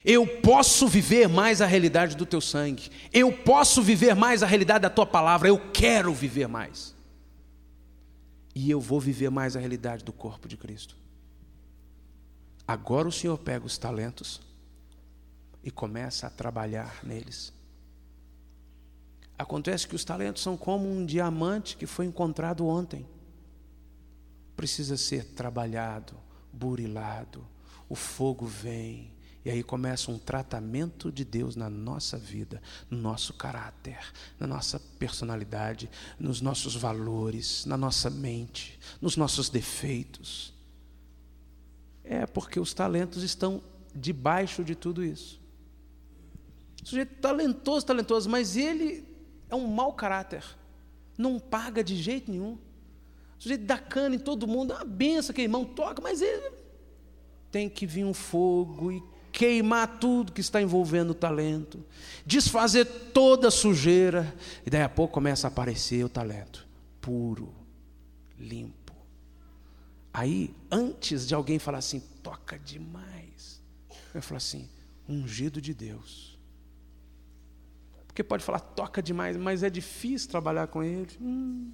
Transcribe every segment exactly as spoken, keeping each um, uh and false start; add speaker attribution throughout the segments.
Speaker 1: Eu posso viver mais a realidade do teu sangue. Eu posso viver mais a realidade da tua palavra. Eu quero viver mais. E eu vou viver mais a realidade do corpo de Cristo. Agora o Senhor pega os talentos e começa a trabalhar neles. Acontece que os talentos são como um diamante que foi encontrado ontem. Precisa ser trabalhado, burilado. O fogo vem. E aí começa um tratamento de Deus na nossa vida, no nosso caráter, na nossa personalidade, nos nossos valores, na nossa mente, nos nossos defeitos. É porque os talentos estão debaixo de tudo isso. O sujeito talentoso, talentoso, mas ele é um mau caráter. Não paga de jeito nenhum. O sujeito dá cana em todo mundo, uma benção que o irmão toca, mas ele tem que vir um fogo e queimar tudo que está envolvendo o talento, desfazer toda a sujeira, e daí a pouco começa a aparecer o talento, puro, limpo. Aí, antes de alguém falar assim, toca demais, eu falo assim, ungido de Deus. Porque pode falar, toca demais, mas é difícil trabalhar com ele. Hum.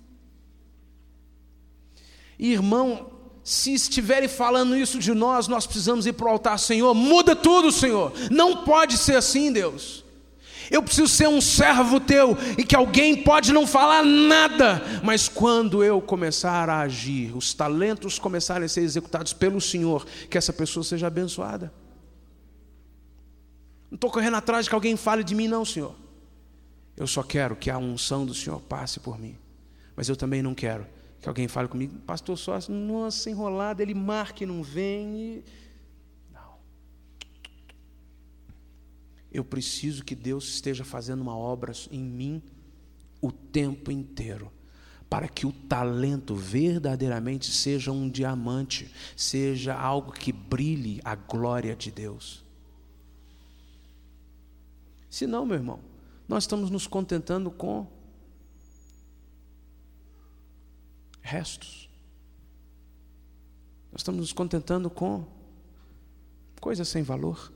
Speaker 1: Irmão, se estiverem falando isso de nós, nós precisamos ir para o altar. Senhor, muda tudo, Senhor. Não pode ser assim, Deus. Eu preciso ser um servo teu, e que alguém pode não falar nada, mas quando eu começar a agir, os talentos começarem a ser executados pelo Senhor, que essa pessoa seja abençoada. Não estou correndo atrás de que alguém fale de mim, não, Senhor. Eu só quero que a unção do Senhor passe por mim. Mas eu também não quero que alguém fale comigo, pastor, só, nossa, enrolado, ele marca e não vem. E... Não. Eu preciso que Deus esteja fazendo uma obra em mim o tempo inteiro, para que o talento verdadeiramente seja um diamante, seja algo que brilhe a glória de Deus. Se não, meu irmão, nós estamos nos contentando com restos. Nós estamos nos contentando com coisas sem valor.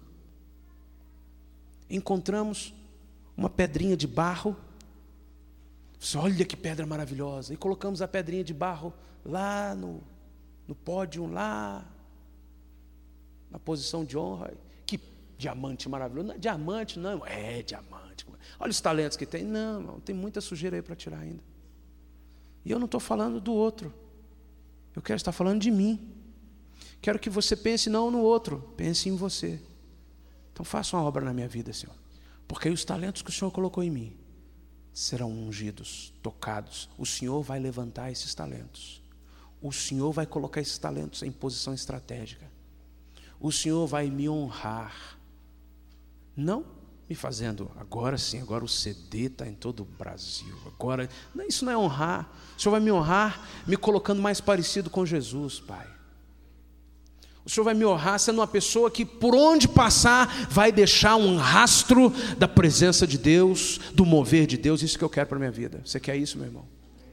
Speaker 1: Encontramos uma pedrinha de barro. Olha que pedra maravilhosa. E colocamos a pedrinha de barro lá no, no pódio, lá na posição de honra. Que diamante maravilhoso. Não é diamante, não. É diamante. Olha os talentos que tem. Não, não, tem muita sujeira aí para tirar ainda. E eu não estou falando do outro. Eu quero estar falando de mim. Quero que você pense não no outro, pense em você. Então faça uma obra na minha vida, Senhor. Porque aí os talentos que o Senhor colocou em mim serão ungidos, tocados. O Senhor vai levantar esses talentos. O Senhor vai colocar esses talentos em posição estratégica. O Senhor vai me honrar. Não me fazendo, agora sim, agora o C D está em todo o Brasil. Agora, não, isso não é honrar. O Senhor vai me honrar me colocando mais parecido com Jesus, Pai. O Senhor vai me honrar sendo uma pessoa que por onde passar vai deixar um rastro da presença de Deus, do mover de Deus. Isso que eu quero para a minha vida. Você quer isso, meu irmão?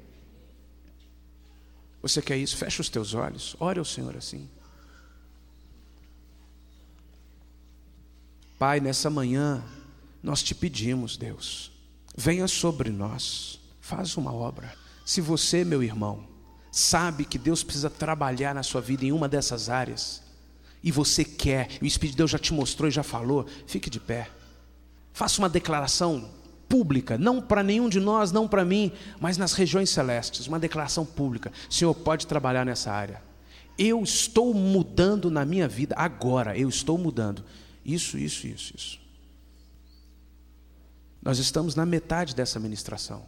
Speaker 1: Você quer isso? Fecha os teus olhos. Ore ao Senhor assim. Pai, nessa manhã nós te pedimos, Deus, venha sobre nós, faz uma obra. Se você, meu irmão, sabe que Deus precisa trabalhar na sua vida em uma dessas áreas, e você quer, e o Espírito de Deus já te mostrou e já falou, fique de pé. Faça uma declaração pública, não para nenhum de nós, não para mim, mas nas regiões celestes, uma declaração pública. Senhor, pode trabalhar nessa área. Eu estou mudando na minha vida, agora, eu estou mudando. Isso, isso, isso, isso. Nós estamos na metade dessa ministração.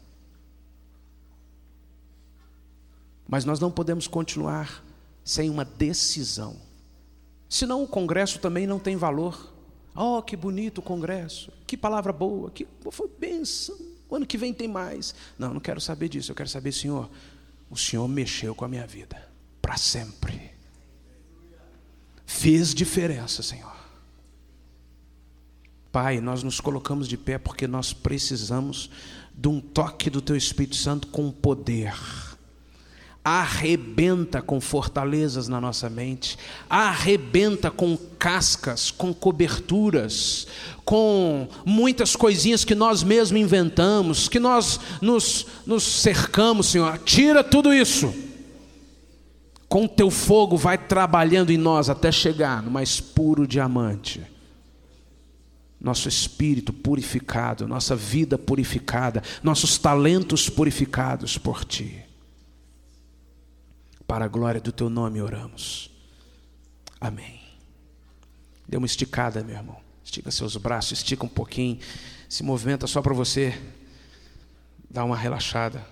Speaker 1: Mas nós não podemos continuar sem uma decisão. Senão o congresso também não tem valor. Oh, que bonito o congresso. Que palavra boa. Que foi bênção. O ano que vem tem mais. Não, não quero saber disso. Eu quero saber, Senhor, o Senhor mexeu com a minha vida. Para sempre. Fez diferença, Senhor. Pai, nós nos colocamos de pé porque nós precisamos de um toque do Teu Espírito Santo com poder. arrebenta com fortalezas na nossa mente, arrebenta com cascas, com coberturas, com muitas coisinhas que nós mesmos inventamos, que nós nos, nos cercamos, Senhor. Tira tudo isso. Com o teu fogo vai trabalhando em nós até chegar no mais puro diamante. Nosso espírito purificado, nossa vida purificada, nossos talentos purificados por Ti. Para a glória do Teu nome oramos. Amém. Dê uma esticada, meu irmão. Estica seus braços, estica um pouquinho. Se movimenta só para você dar uma relaxada.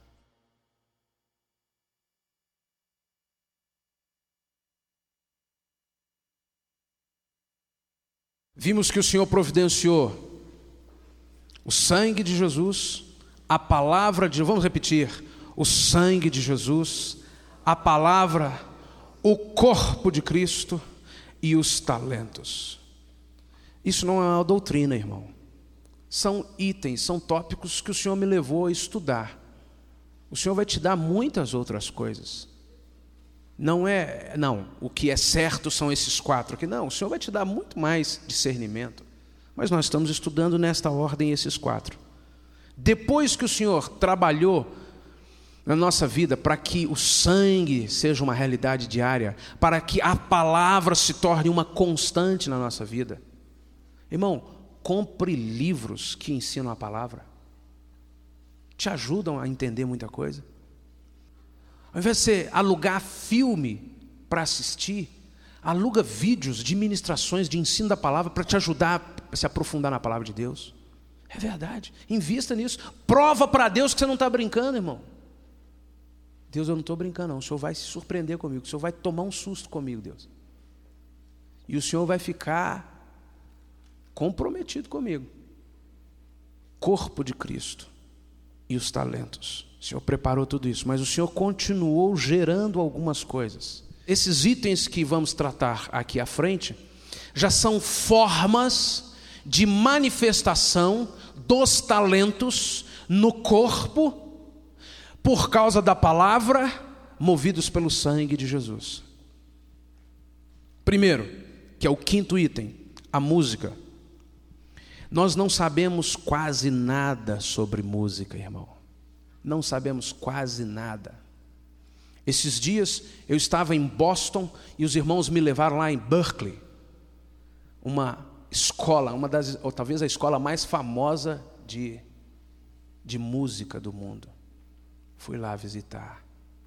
Speaker 1: Vimos que o Senhor providenciou o sangue de Jesus, a palavra de... Vamos repetir. O sangue de Jesus, a palavra, o corpo de Cristo e os talentos. Isso não é uma doutrina, irmão. São itens, são tópicos que o Senhor me levou a estudar. O Senhor vai te dar muitas outras coisas. Não é, não, o que é certo são esses quatro aqui. Não, o Senhor vai te dar muito mais discernimento. Mas nós estamos estudando nesta ordem esses quatro. Depois que o Senhor trabalhou na nossa vida para que o sangue seja uma realidade diária, para que a palavra se torne uma constante na nossa vida. Irmão, compre livros que ensinam a palavra. Te ajudam a entender muita coisa. Ao invés de você alugar filme para assistir, aluga vídeos de ministrações de ensino da palavra para te ajudar a se aprofundar na palavra de Deus. É verdade, invista nisso. Prova para Deus que você não está brincando, irmão. Deus, eu não estou brincando não, o Senhor vai se surpreender comigo, o Senhor vai tomar um susto comigo, Deus. E o Senhor vai ficar comprometido comigo. Corpo de Cristo e os talentos. O Senhor preparou tudo isso, mas o Senhor continuou gerando algumas coisas. Esses itens que vamos tratar aqui à frente já são formas de manifestação dos talentos no corpo por causa da palavra, movidos pelo sangue de Jesus. Primeiro, que é o quinto item, a música. Nós não sabemos quase nada sobre música, irmão. Não sabemos quase nada. Esses dias eu estava em Boston e os irmãos me levaram lá em Berkeley, uma escola, uma das, ou talvez a escola mais famosa de, de música do mundo. Fui lá visitar.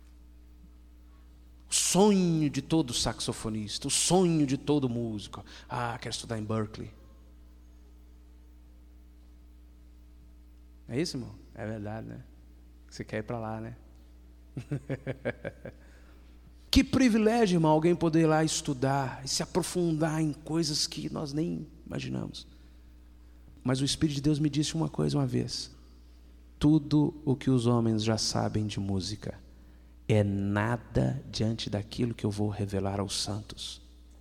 Speaker 1: O sonho de todo saxofonista, o sonho de todo músico. Ah, quero estudar em Berkeley. É isso, irmão? É verdade, né? Você quer ir para lá, né? Que privilégio, irmão, alguém poder ir lá estudar e se aprofundar em coisas que nós nem imaginamos. Mas o Espírito de Deus me disse uma coisa uma vez: tudo o que os homens já sabem de música é nada diante daquilo que eu vou revelar aos santos.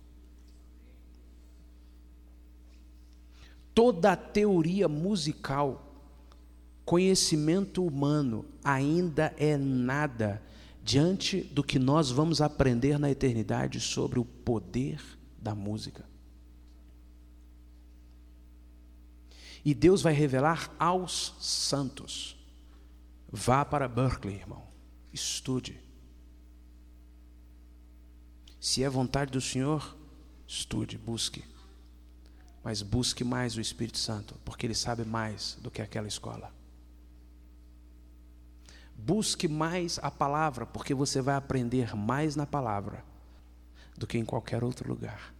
Speaker 1: Toda a teoria musical, conhecimento humano, ainda é nada diante do que nós vamos aprender na eternidade sobre o poder da música. E Deus vai revelar aos santos. Vá para Berkeley, irmão. Estude. Se é vontade do Senhor, estude, busque. Mas busque mais o Espírito Santo, porque Ele sabe mais do que aquela escola. Busque mais a palavra, porque você vai aprender mais na palavra do que em qualquer outro lugar.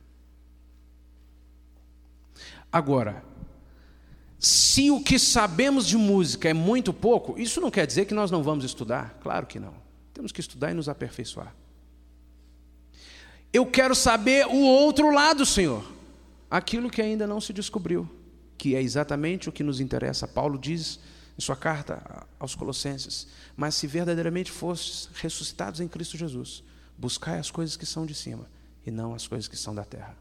Speaker 1: Agora, se o que sabemos de música é muito pouco, isso não quer dizer que nós não vamos estudar. Claro que não. Temos que estudar e nos aperfeiçoar. Eu quero saber o outro lado, Senhor. Aquilo que ainda não se descobriu, que é exatamente o que nos interessa. Paulo diz em sua carta aos Colossenses: mas se verdadeiramente fostes ressuscitados em Cristo Jesus, buscai as coisas que são de cima e não as coisas que são da terra.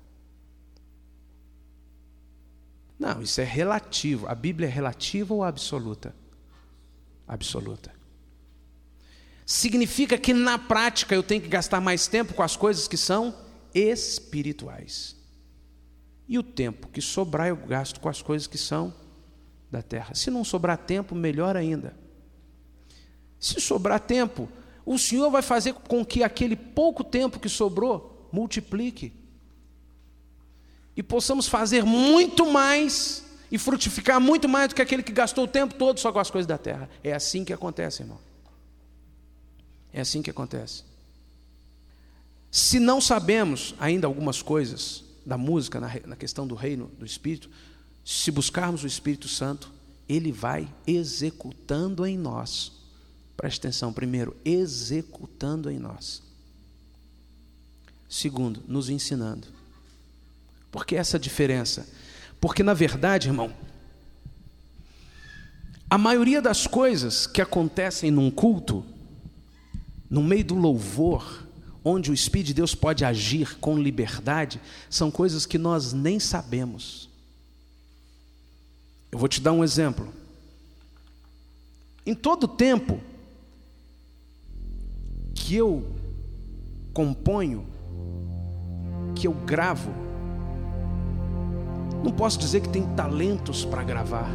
Speaker 1: Não, isso é relativo. A Bíblia é relativa ou absoluta? Absoluta. significa que na prática eu tenho que gastar mais tempo com as coisas que são espirituais. E o tempo que sobrar eu gasto com as coisas que são da terra. Se não sobrar tempo, melhor ainda. Se sobrar tempo, o Senhor vai fazer com que aquele pouco tempo que sobrou multiplique. E possamos fazer muito mais e frutificar muito mais do que aquele que gastou o tempo todo só com as coisas da terra. É assim que acontece, irmão. É assim que acontece. Se não sabemos ainda algumas coisas da música, na, na questão do reino do Espírito, se buscarmos o Espírito Santo, Ele vai executando em nós. Preste atenção, primeiro, executando em nós. Segundo, nos ensinando. Por que essa diferença? Porque na verdade, irmão, a maioria das coisas que acontecem num culto, no meio do louvor, onde o Espírito de Deus pode agir com liberdade, são coisas que nós nem sabemos. Eu vou te dar um exemplo. Em todo tempo que eu componho, que eu gravo, não posso dizer que tem talentos para gravar.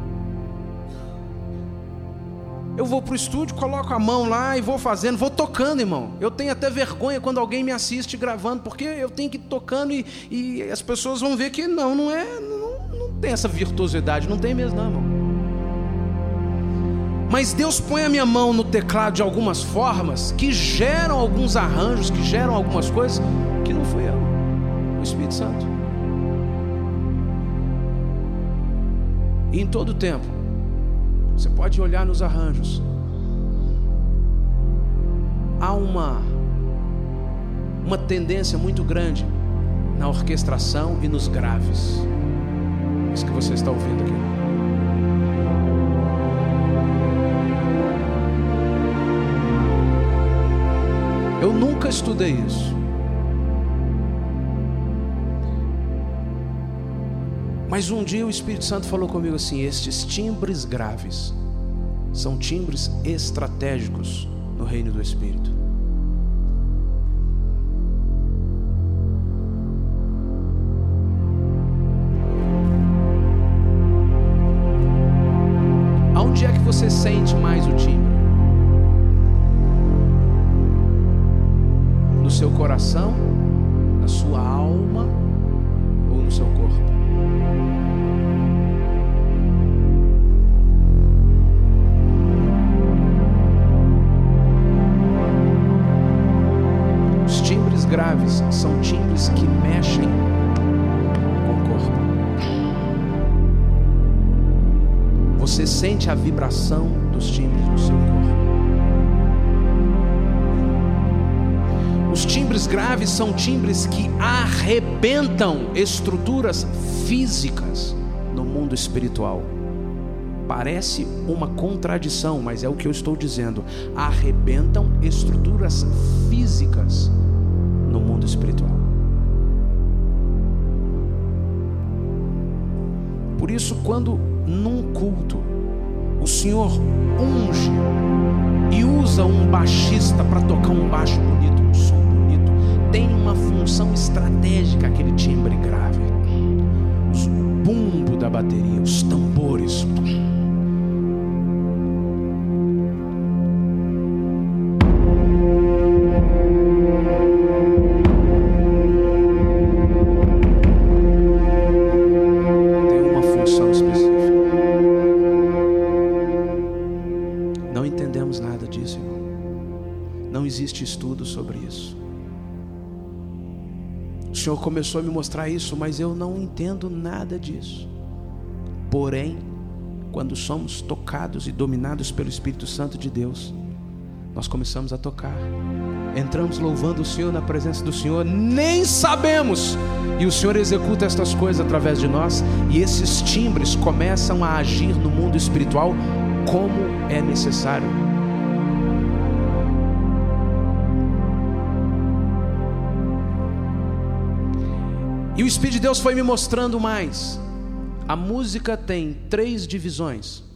Speaker 1: Eu vou para o estúdio, coloco a mão lá e vou fazendo, vou tocando, irmão. Eu tenho até vergonha quando alguém me assiste gravando, porque eu tenho que ir tocando e, e as pessoas vão ver que não, não é, não, não tem essa virtuosidade, não tem mesmo não, irmão. Mas Deus põe a minha mão no teclado de algumas formas que geram alguns arranjos, que geram algumas coisas que não fui eu, o Espírito Santo. E em todo tempo, você pode olhar nos arranjos, há uma, uma tendência muito grande na orquestração e nos graves. Isso que você está ouvindo aqui. Eu nunca estudei isso. Mas um dia o Espírito Santo falou comigo assim: estes timbres graves são timbres estratégicos no reino do Espírito. Aonde é que você sente mais o timbre? No seu coração, na sua alma ou no seu corpo? Graves são timbres que mexem com o corpo. Você sente a vibração dos timbres no seu corpo. Os timbres graves são timbres que arrebentam estruturas físicas no mundo espiritual. Parece uma contradição, mas é o que eu estou dizendo. Arrebentam estruturas físicas no mundo espiritual. Por isso, quando num culto o Senhor unge e usa um baixista para tocar um baixo bonito, um som bonito, tem uma função estratégica aquele timbre grave, os bumbo da bateria, os tambores. Estudo sobre isso. O Senhor começou a me mostrar isso, mas eu não entendo nada disso. Porém, quando somos tocados e dominados pelo Espírito Santo de Deus, nós começamos a tocar, entramos louvando o Senhor na presença do Senhor, nem sabemos, e o Senhor executa estas coisas através de nós, e esses timbres começam a agir no mundo espiritual como é necessário. E o Espírito de Deus foi me mostrando mais. A música tem três divisões.